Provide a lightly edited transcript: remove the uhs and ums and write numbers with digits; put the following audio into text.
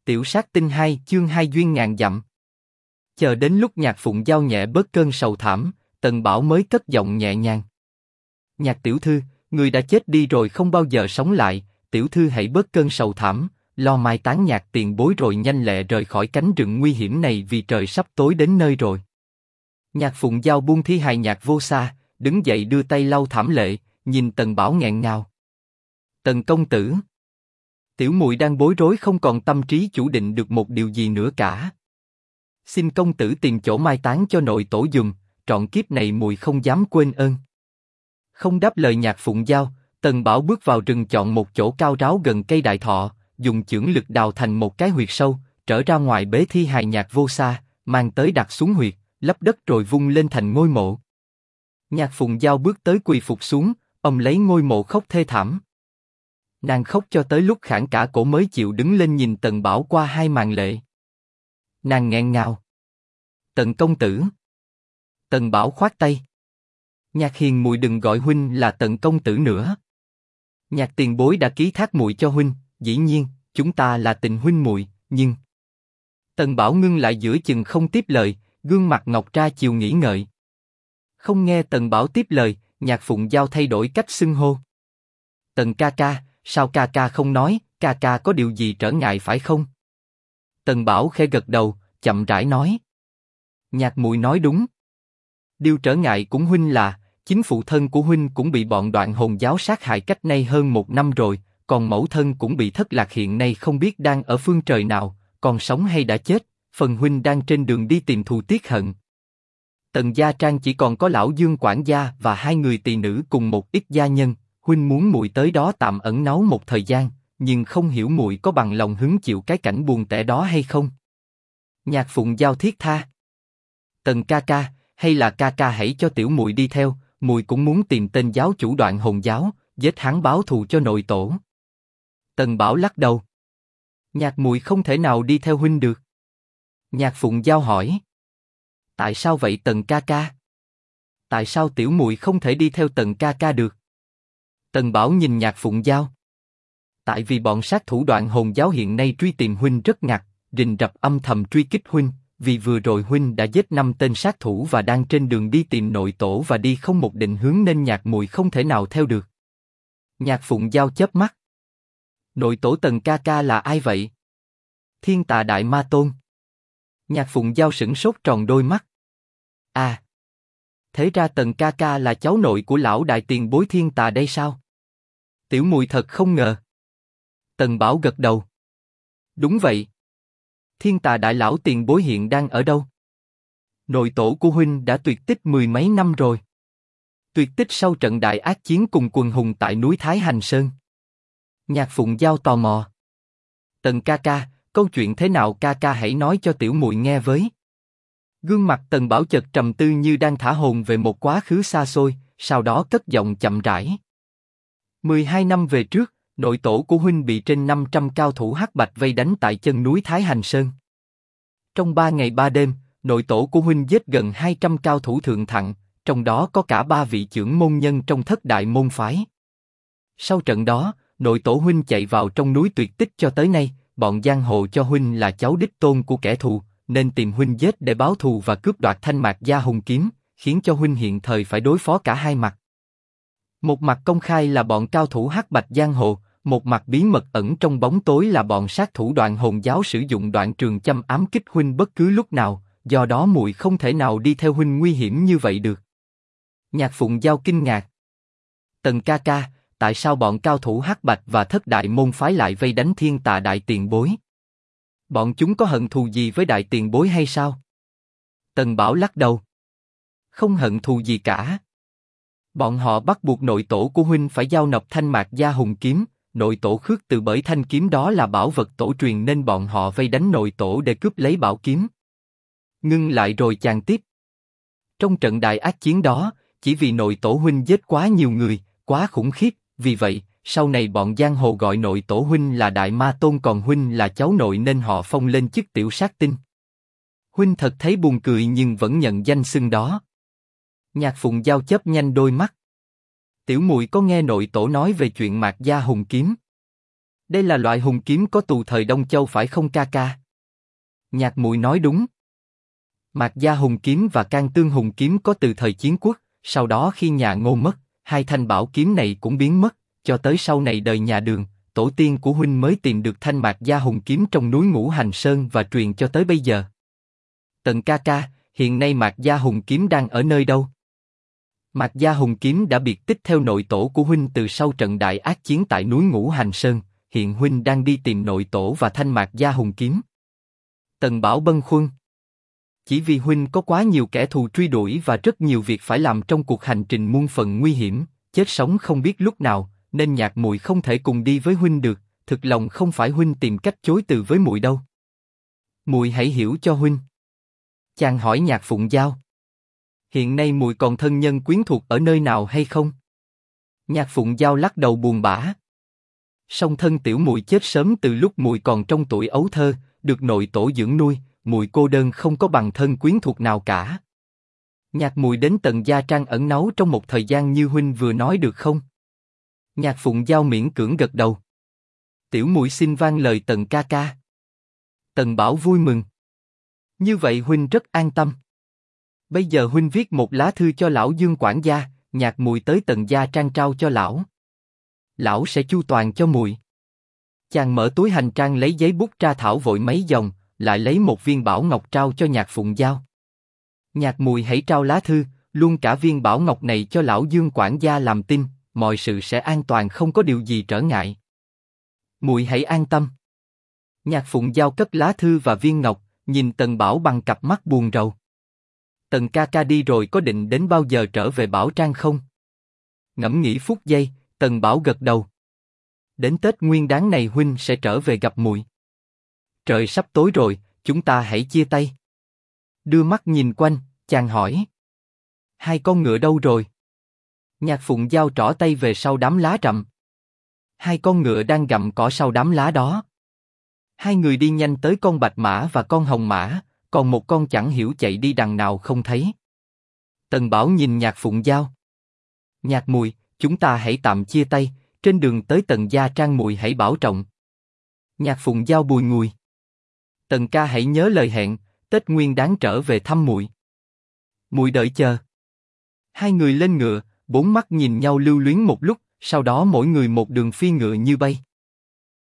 Tiểu sát tinh 2 chương 2 duyên ngàn dặm. Chờ đến lúc Nhạc Phụng Giao nhẹ bớt cơn sầu thảm, Tần Bảo mới cất giọng nhẹ nhàng. Nhạc tiểu thư, người đã chết đi rồi không bao giờ sống lại, tiểu thư hãy bớt cơn sầu thảm, lo mai táng Nhạc tiền bối rồi nhanh lẹ rời khỏi cánh rừng nguy hiểm này vì trời sắp tối đến nơi rồi. Nhạc Phụng Giao buông thi hài Nhạc Vô Sa, đứng dậy đưa tay lau thảm lệ, nhìn Tần Bảo nghẹn ngào. Tần công tử. Tiểu muội đang bối rối không còn tâm trí chủ định được một điều gì nữa cả. Xin công tử tìm chỗ mai táng cho nội tổ dùng, trọn kiếp này muội không dám quên ơn. Không đáp lời Nhạc Phụng Giao, Tần Bảo bước vào rừng chọn một chỗ cao ráo gần cây đại thọ, dùng chưởng lực đào thành một cái huyệt sâu, trở ra ngoài bế thi hài Nhạc Vô Sa, mang tới đặt xuống huyệt, lấp đất rồi vung lên thành ngôi mộ. Nhạc Phụng Giao bước tới quỳ phục xuống, ôm lấy ngôi mộ khóc thê thảm. Nàng khóc cho tới lúc khản cả cổ mới chịu đứng lên nhìn Tần Bảo qua hai màn lệ. Nàng nghẹn ngào. Tần công tử. Tần Bảo khoát tay. Nhạc hiền muội đừng gọi huynh là Tần công tử nữa. Nhạc tiền bối đã ký thác muội cho huynh, dĩ nhiên chúng ta là tình huynh muội, nhưng. Tần Bảo ngưng lại giữa chừng không tiếp lời, gương mặt ngọc ra chiều nghĩ ngợi. Không nghe Tần Bảo tiếp lời, Nhạc Phụng Giao thay đổi cách xưng hô. Tần ca ca, sao ca ca không nói, ca ca có điều gì trở ngại phải không? Tần Bảo khẽ gật đầu, chậm rãi nói. Nhạc muội nói đúng. Điều trở ngại cũng huynh là, chính phụ thân của huynh cũng bị bọn Đoạn Hồn giáo sát hại cách nay hơn 1 năm rồi, còn mẫu thân cũng bị thất lạc hiện nay không biết đang ở phương trời nào, còn sống hay đã chết, phần huynh đang trên đường đi tìm thù tiết hận. Tần gia trang chỉ còn có lão Dương quản gia và 2 người tỳ nữ cùng một ít gia nhân, huynh muốn muội tới đó tạm ẩn náu một thời gian, nhưng không hiểu muội có bằng lòng hứng chịu cái cảnh buồn tẻ đó hay không? Nhạc Phụng Giao thiết tha. Tần ca ca, hay là ca ca hãy cho tiểu muội đi theo, muội cũng muốn tìm tên giáo chủ Đoạn Hồn giáo, giết hắn báo thù cho nội tổ. Tần Bảo lắc đầu. Nhạc muội không thể nào đi theo huynh được. Nhạc Phụng Giao hỏi. Tại sao vậy Tần ca ca? Tại sao tiểu muội không thể đi theo Tần ca ca được? Tần Bảo nhìn Nhạc Phụng Giao. Tại vì bọn sát thủ Đoạn Hồn giáo hiện nay truy tìm huynh rất ngặt, rình rập âm thầm truy kích huynh, vì vừa rồi huynh đã giết 5 tên sát thủ và đang trên đường đi tìm nội tổ và đi không một định hướng nên nhạc muội không thể nào theo được. Nhạc Phụng Giao chớp mắt. Nội tổ Tần ca ca là ai vậy? Thiên Tà Đại Ma Tôn. Nhạc Phụng Giao sửng sốt tròn đôi mắt. À, thế ra Tần ca ca là cháu nội của lão đại tiền bối Thiên Tà đây sao? Tiểu muội thật không ngờ. Tần Bảo gật đầu. Đúng vậy. Thiên Tà Đại lão tiền bối hiện đang ở đâu? Nội tổ của huynh đã tuyệt tích 10 mấy năm rồi. Tuyệt tích sau trận đại ác chiến cùng quần hùng tại núi Thái Hành Sơn. Nhạc Phụng Giao tò mò. Tần ca ca, câu chuyện thế nào ca ca hãy nói cho tiểu muội nghe với. Gương mặt Tần Bảo chợt trầm tư như đang thả hồn về một quá khứ xa xôi, sau đó cất giọng chậm rãi. 12 năm về trước, nội tổ của huynh bị trên 500 cao thủ hắc bạch vây đánh tại chân núi Thái Hành Sơn. Trong 3 ngày 3 đêm, nội tổ của huynh giết gần 200 cao thủ thượng thặng, trong đó có cả 3 vị trưởng môn nhân trong thất đại môn phái. Sau trận đó, nội tổ huynh chạy vào trong núi tuyệt tích cho tới nay, bọn giang hồ cho huynh là cháu đích tôn của kẻ thù, nên tìm huynh giết để báo thù và cướp đoạt thanh mạc gia hùng kiếm, khiến cho huynh hiện thời phải đối phó cả hai mặt. Một mặt công khai là bọn cao thủ hắc bạch giang hồ, một mặt bí mật ẩn trong bóng tối là bọn sát thủ Đoạn Hồn giáo sử dụng đoạn trường châm ám kích huynh bất cứ lúc nào, do đó muội không thể nào đi theo huynh nguy hiểm như vậy được. Nhạc Phụng Giao kinh ngạc. Tần ca ca, tại sao bọn cao thủ hắc bạch và thất đại môn phái lại vây đánh Thiên Tà Đại tiền bối? Bọn chúng có hận thù gì với đại tiền bối hay sao? Tần Bảo lắc đầu. Không hận thù gì cả. Bọn họ bắt buộc nội tổ của huynh phải giao nộp thanh mạc gia hùng kiếm, nội tổ khước từ bởi thanh kiếm đó là bảo vật tổ truyền nên bọn họ vây đánh nội tổ để cướp lấy bảo kiếm. Ngưng lại rồi chàng tiếp. Trong trận đại ác chiến đó, chỉ vì nội tổ huynh giết quá nhiều người, quá khủng khiếp, vì vậy, sau này bọn giang hồ gọi nội tổ huynh là Đại Ma Tôn còn huynh là cháu nội nên họ phong lên chức tiểu sát tinh. Huynh thật thấy buồn cười nhưng vẫn nhận danh xưng đó. Nhạc Phụng Giao chớp nhanh đôi mắt. Tiểu muội có nghe nội tổ nói về chuyện mạc gia hùng kiếm? Đây là loại hùng kiếm có tù thời Đông Châu phải không ca ca? Nhạc Muội nói đúng. Mạc Gia hùng kiếm và Can Tương hùng kiếm có từ thời Chiến Quốc, sau đó khi nhà Ngô mất, hai thanh bảo kiếm này cũng biến mất, cho tới sau này đời nhà Đường, tổ tiên của huynh mới tìm được thanh Mạc Gia hùng kiếm trong núi Ngũ Hành Sơn và truyền cho tới bây giờ. Tần ca ca, hiện nay Mạc Gia hùng kiếm đang ở nơi đâu? Mạc Gia hùng kiếm đã biệt tích theo nội tổ của huynh từ sau trận đại ác chiến tại núi Ngũ Hành Sơn, hiện huynh đang đi tìm nội tổ và thanh Mạc Gia hùng kiếm. Tần Bảo bâng khuâng. Chỉ vì huynh có quá nhiều kẻ thù truy đuổi và rất nhiều việc phải làm trong cuộc hành trình muôn phần nguy hiểm, chết sống không biết lúc nào, nên Nhạc Muội không thể cùng đi với huynh được. Thực lòng không phải huynh tìm cách chối từ với muội đâu. Muội hãy hiểu cho huynh. Chàng hỏi Nhạc Phụng Giao. Hiện nay muội còn thân nhân quyến thuộc ở nơi nào hay không? Nhạc Phụng Giao lắc đầu buồn bã. Song thân tiểu muội chết sớm từ lúc muội còn trong tuổi ấu thơ, được nội tổ dưỡng nuôi, muội cô đơn không có bằng thân quyến thuộc nào cả. Nhạc Muội đến Tần Gia Trang ẩn náu trong một thời gian như huynh vừa nói được không? Nhạc Phụng Giao miễn cưỡng gật đầu. Tiểu muội xin vâng lời Tần ca ca. Tần Bảo vui mừng. Như vậy huynh rất an tâm. Bây giờ huynh viết một lá thư cho lão Dương quản gia, Nhạc Muội tới Tần Gia Trang trao cho lão. Lão sẽ chu toàn cho muội. Chàng mở túi hành trang lấy giấy bút tra thảo vội mấy dòng, lại lấy một viên bảo ngọc trao cho Nhạc Phụng Giao. Nhạc Muội hãy trao lá thư, luôn cả viên bảo ngọc này cho lão Dương quản gia làm tin, mọi sự sẽ an toàn không có điều gì trở ngại. Muội hãy an tâm. Nhạc Phụng Giao cất lá thư và viên ngọc, nhìn Tần Bảo bằng cặp mắt buồn rầu. Tần ca ca đi rồi có định đến bao giờ trở về Bảo Trang không? Ngẫm nghĩ phút giây, Tần Bảo gật đầu. Đến Tết Nguyên Đán này huynh sẽ trở về gặp muội. Trời sắp tối rồi, chúng ta hãy chia tay. Đưa mắt nhìn quanh, chàng hỏi. Hai con ngựa đâu rồi? Nhạc Phụng Giao trỏ tay về sau đám lá rậm. Hai con ngựa đang gặm cỏ sau đám lá đó. Hai người đi nhanh tới con bạch mã và con hồng mã, còn một con chẳng hiểu chạy đi đằng nào không thấy. Tần Bảo nhìn Nhạc Phụng Giao. Nhạc Muội, chúng ta hãy tạm chia tay, trên đường tới Tần Gia Trang muội hãy bảo trọng. Nhạc Phụng Giao bùi ngùi. Tần ca hãy nhớ lời hẹn, Tết Nguyên Đán trở về thăm muội. Muội đợi chờ. Hai người lên ngựa, bốn mắt nhìn nhau lưu luyến một lúc, sau đó mỗi người một đường phi ngựa như bay.